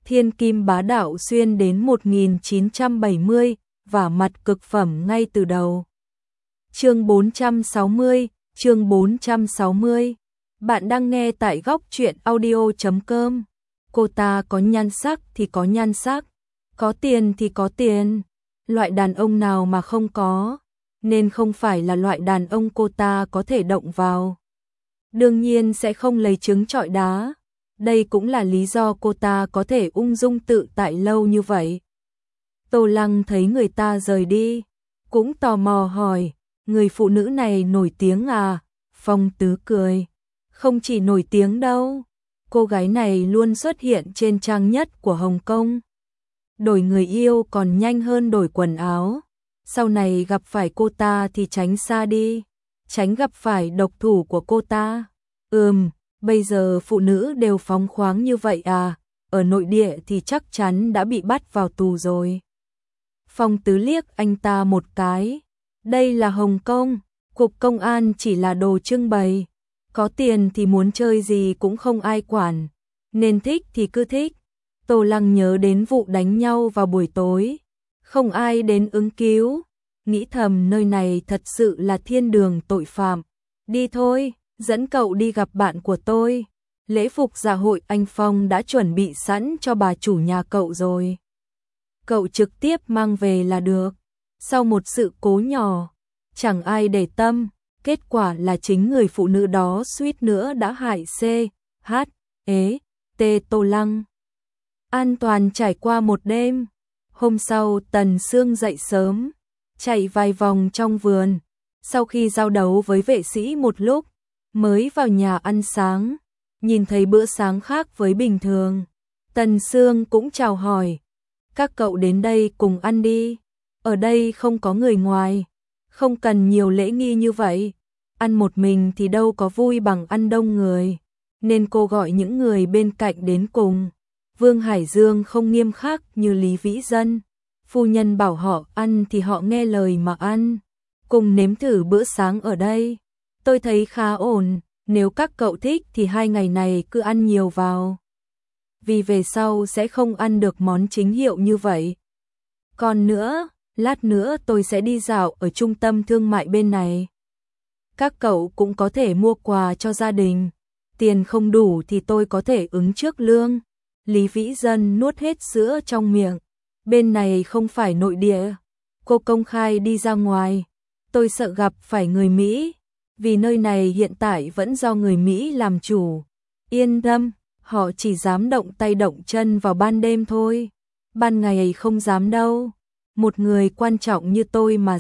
thiên kim bá đạo xuyên đến 1970, và mặt cực phẩm ngay từ đầu. Chương 460, chương 460. Bạn đang nghe tại góc truyện audio.com. Cô ta có nhan sắc thì có nhan sắc, có tiền thì có tiền. Loại đàn ông nào mà không có, nên không phải là loại đàn ông cô ta có thể động vào. Đương nhiên sẽ không lấy trứng trọi đá. Đây cũng là lý do cô ta có thể ung dung tự tại lâu như vậy. Tô Lăng thấy người ta rời đi, cũng tò mò hỏi, người phụ nữ này nổi tiếng à? Phong Tứ cười, không chỉ nổi tiếng đâu, cô gái này luôn xuất hiện trên trang nhất của Hồng Kông. Đổi người yêu còn nhanh hơn đổi quần áo. Sau này gặp phải cô ta thì tránh xa đi, tránh gặp phải độc thủ của cô ta. Bây giờ phụ nữ đều phóng khoáng như vậy à? Ở nội địa thì chắc chắn đã bị bắt vào tù rồi. Phong Tứ liếc anh ta một cái. Đây là Hồng Kông, cục công an chỉ là đồ trưng bày. Có tiền thì muốn chơi gì cũng không ai quản, nên thích thì cứ thích. Tô Lăng nhớ đến vụ đánh nhau vào buổi tối, không ai đến ứng cứu, nghĩ thầm nơi này thật sự là thiên đường tội phạm. Đi thôi, dẫn cậu đi gặp bạn của tôi. Lễ phục dạ hội anh Phong đã chuẩn bị sẵn cho bà chủ nhà cậu rồi. Cậu trực tiếp mang về là được. Sau một sự cố nhỏ, chẳng ai để tâm, kết quả là chính người phụ nữ đó suýt nữa đã hại Tô Lăng. An toàn trải qua một đêm. Hôm sau Tần Sương dậy sớm, chạy vài vòng trong vườn. Sau khi giao đấu với vệ sĩ một lúc, mới vào nhà ăn sáng. Nhìn thấy bữa sáng khác với bình thường, Tần Sương cũng chào hỏi. Các cậu đến đây cùng ăn đi. Ở đây không có người ngoài, không cần nhiều lễ nghi như vậy. Ăn một mình thì đâu có vui bằng ăn đông người, nên cô gọi những người bên cạnh đến cùng. Vương Hải Dương không nghiêm khắc như Lý Vĩ Dân. Phu nhân bảo họ ăn thì họ nghe lời mà ăn. Cùng nếm thử bữa sáng ở đây. Tôi thấy khá ổn, nếu các cậu thích thì 2 ngày này cứ ăn nhiều vào. Vì về sau sẽ không ăn được món chính hiệu như vậy. Còn nữa, lát nữa tôi sẽ đi dạo ở trung tâm thương mại bên này. Các cậu cũng có thể mua quà cho gia đình. Tiền không đủ thì tôi có thể ứng trước lương. Lý Vĩ Dân nuốt hết sữa trong miệng. Bên này không phải nội địa. Cô công khai đi ra ngoài. Tôi sợ gặp phải người Mỹ, vì nơi này hiện tại vẫn do người Mỹ làm chủ. Yên tâm, họ chỉ dám động tay động chân vào ban đêm thôi. Ban ngày không dám đâu. Một người quan trọng như tôi mà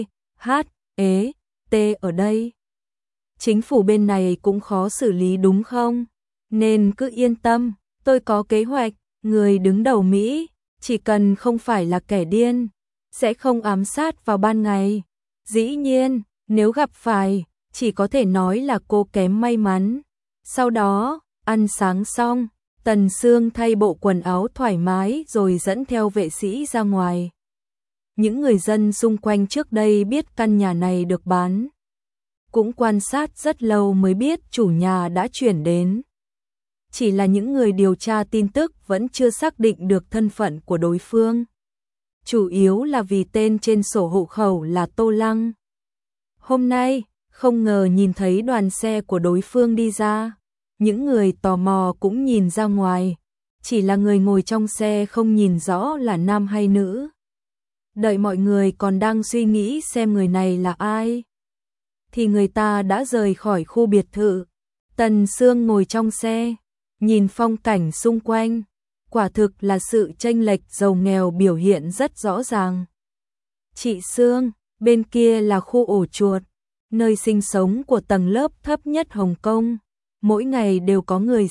ở đây. Chính phủ bên này cũng khó xử lý đúng không? Nên cứ yên tâm, tôi có kế hoạch. Người đứng đầu Mỹ, chỉ cần không phải là kẻ điên, sẽ không ám sát vào ban ngày. Dĩ nhiên, nếu gặp phải, chỉ có thể nói là cô kém may mắn. Sau đó, ăn sáng xong, Tần Sương thay bộ quần áo thoải mái rồi dẫn theo vệ sĩ ra ngoài. Những người dân xung quanh trước đây biết căn nhà này được bán, cũng quan sát rất lâu mới biết chủ nhà đã chuyển đến. Chỉ là những người điều tra tin tức vẫn chưa xác định được thân phận của đối phương. Chủ yếu là vì tên trên sổ hộ khẩu là Tô Lăng. Hôm nay, không ngờ nhìn thấy đoàn xe của đối phương đi ra. Những người tò mò cũng nhìn ra ngoài. Chỉ là người ngồi trong xe không nhìn rõ là nam hay nữ. Đợi mọi người còn đang suy nghĩ xem người này là ai, thì người ta đã rời khỏi khu biệt thự. Tần Sương ngồi trong xe, nhìn phong cảnh xung quanh. Quả thực là sự chênh lệch giàu nghèo biểu hiện rất rõ ràng. Chị Sương, bên kia là khu ổ chuột, nơi sinh sống của tầng lớp thấp nhất Hồng Kông. Mỗi ngày đều có người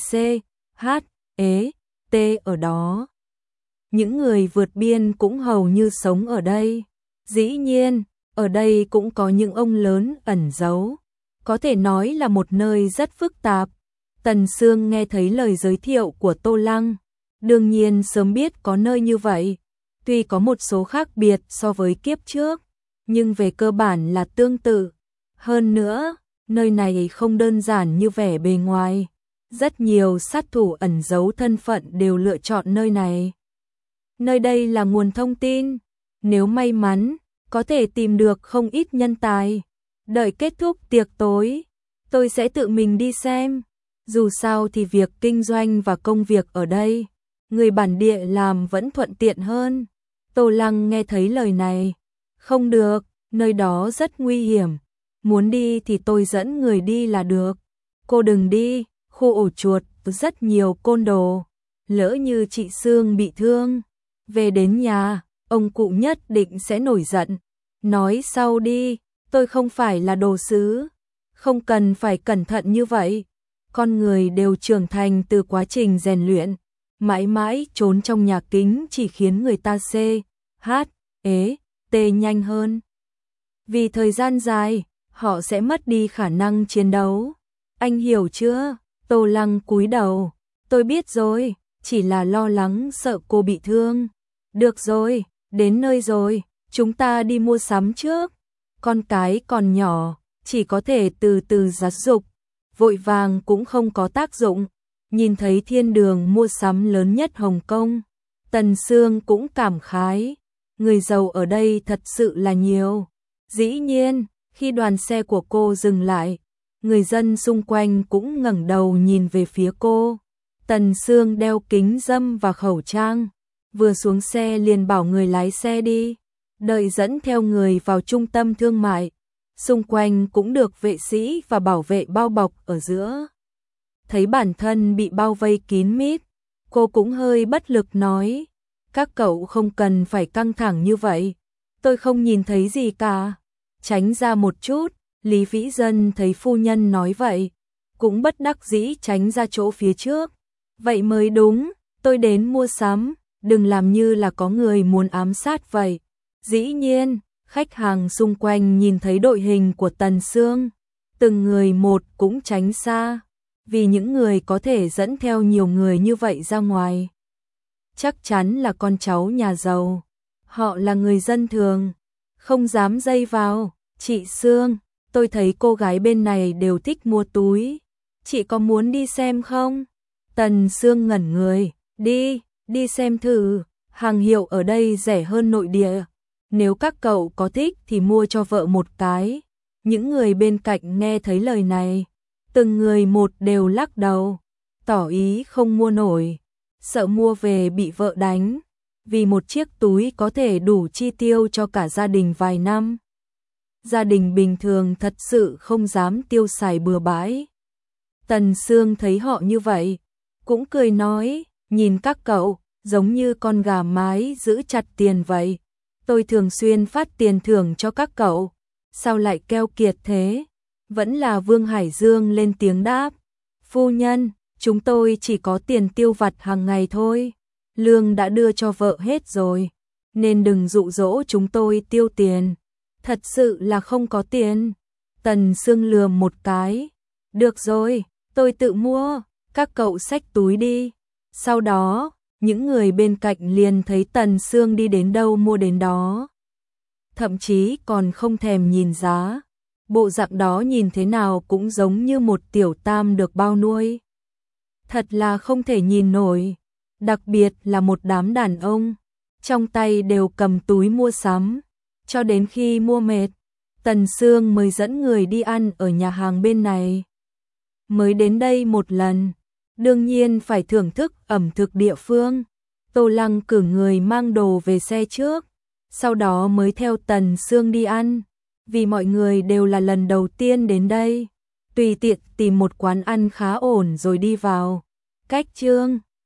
ở đó. Những người vượt biên cũng hầu như sống ở đây. Dĩ nhiên, ở đây cũng có những ông lớn ẩn giấu. Có thể nói là một nơi rất phức tạp. Tần Sương nghe thấy lời giới thiệu của Tô Lăng. Đương nhiên sớm biết có nơi như vậy. Tuy có một số khác biệt so với kiếp trước, nhưng về cơ bản là tương tự. Hơn nữa, nơi này không đơn giản như vẻ bề ngoài. Rất nhiều sát thủ ẩn giấu thân phận đều lựa chọn nơi này. Nơi đây là nguồn thông tin, nếu may mắn, có thể tìm được không ít nhân tài. Đợi kết thúc tiệc tối, tôi sẽ tự mình đi xem. Dù sao thì việc kinh doanh và công việc ở đây, người bản địa làm vẫn thuận tiện hơn. Tô Lăng nghe thấy lời này. Không được, nơi đó rất nguy hiểm. Muốn đi thì tôi dẫn người đi là được. Cô đừng đi, khu ổ chuột rất nhiều côn đồ. Lỡ như chị Sương bị thương, về đến nhà, ông cụ nhất định sẽ nổi giận. Nói sau đi, tôi không phải là đồ sứ. Không cần phải cẩn thận như vậy. Con người đều trưởng thành từ quá trình rèn luyện. Mãi mãi trốn trong nhà kính chỉ khiến người ta tê nhanh hơn. Vì thời gian dài, họ sẽ mất đi khả năng chiến đấu. Anh hiểu chưa? Tô Lăng cúi đầu. Tôi biết rồi, chỉ là lo lắng sợ cô bị thương. Được rồi, đến nơi rồi, chúng ta đi mua sắm trước. Con cái còn nhỏ, chỉ có thể từ từ giáo dục. Vội vàng cũng không có tác dụng. Nhìn thấy thiên đường mua sắm lớn nhất Hồng Kông, Tần Sương cũng cảm khái. Người giàu ở đây thật sự là nhiều. Dĩ nhiên, khi đoàn xe của cô dừng lại, người dân xung quanh cũng ngẩng đầu nhìn về phía cô. Tần Sương đeo kính râm và khẩu trang, vừa xuống xe liền bảo người lái xe đi, đợi dẫn theo người vào trung tâm thương mại. Xung quanh cũng được vệ sĩ và bảo vệ bao bọc ở giữa. Thấy bản thân bị bao vây kín mít, cô cũng hơi bất lực nói, các cậu không cần phải căng thẳng như vậy, tôi không nhìn thấy gì cả. Tránh ra một chút, Lý Vĩ Dân thấy phu nhân nói vậy, cũng bất đắc dĩ tránh ra chỗ phía trước. Vậy mới đúng, tôi đến mua sắm, đừng làm như là có người muốn ám sát vậy. Dĩ nhiên, khách hàng xung quanh nhìn thấy đội hình của Tần Sương, từng người một cũng tránh xa, vì những người có thể dẫn theo nhiều người như vậy ra ngoài chắc chắn là con cháu nhà giàu. Họ là người dân thường, không dám dây vào. Chị Sương, tôi thấy cô gái bên này đều thích mua túi. Chị có muốn đi xem không? Tần Sương ngẩn người. Đi xem thử. Hàng hiệu ở đây rẻ hơn nội địa. Nếu các cậu có thích thì mua cho vợ một cái. Những người bên cạnh nghe thấy lời này, từng người một đều lắc đầu, tỏ ý không mua nổi. Sợ mua về bị vợ đánh, vì một chiếc túi có thể đủ chi tiêu cho cả gia đình vài năm. Gia đình bình thường thật sự không dám tiêu xài bừa bãi. Tần Sương thấy họ như vậy, cũng cười nói, nhìn các cậu, giống như con gà mái giữ chặt tiền vậy. Tôi thường xuyên phát tiền thưởng cho các cậu, sao lại keo kiệt thế? Vẫn là Vương Hải Dương lên tiếng đáp, phu nhân, chúng tôi chỉ có tiền tiêu vặt hàng ngày thôi, lương đã đưa cho vợ hết rồi, nên đừng dụ dỗ chúng tôi tiêu tiền. Thật sự là không có tiền. Tần Sương lườm một cái. Được rồi, tôi tự mua, các cậu xách túi đi. Sau đó, những người bên cạnh liền thấy Tần Sương đi đến đâu mua đến đó. Thậm chí còn không thèm nhìn giá. Bộ dạng đó nhìn thế nào cũng giống như một tiểu tam được bao nuôi. Thật là không thể nhìn nổi. Đặc biệt là một đám đàn ông, trong tay đều cầm túi mua sắm. Cho đến khi mua mệt, Tần Sương mới dẫn người đi ăn ở nhà hàng bên này. Mới đến đây một lần, đương nhiên phải thưởng thức ẩm thực địa phương. Tô Lăng cử người mang đồ về xe trước, sau đó mới theo Tần Sương đi ăn. Vì mọi người đều là lần đầu tiên đến đây, tùy tiện tìm một quán ăn khá ổn rồi đi vào. Cách Trương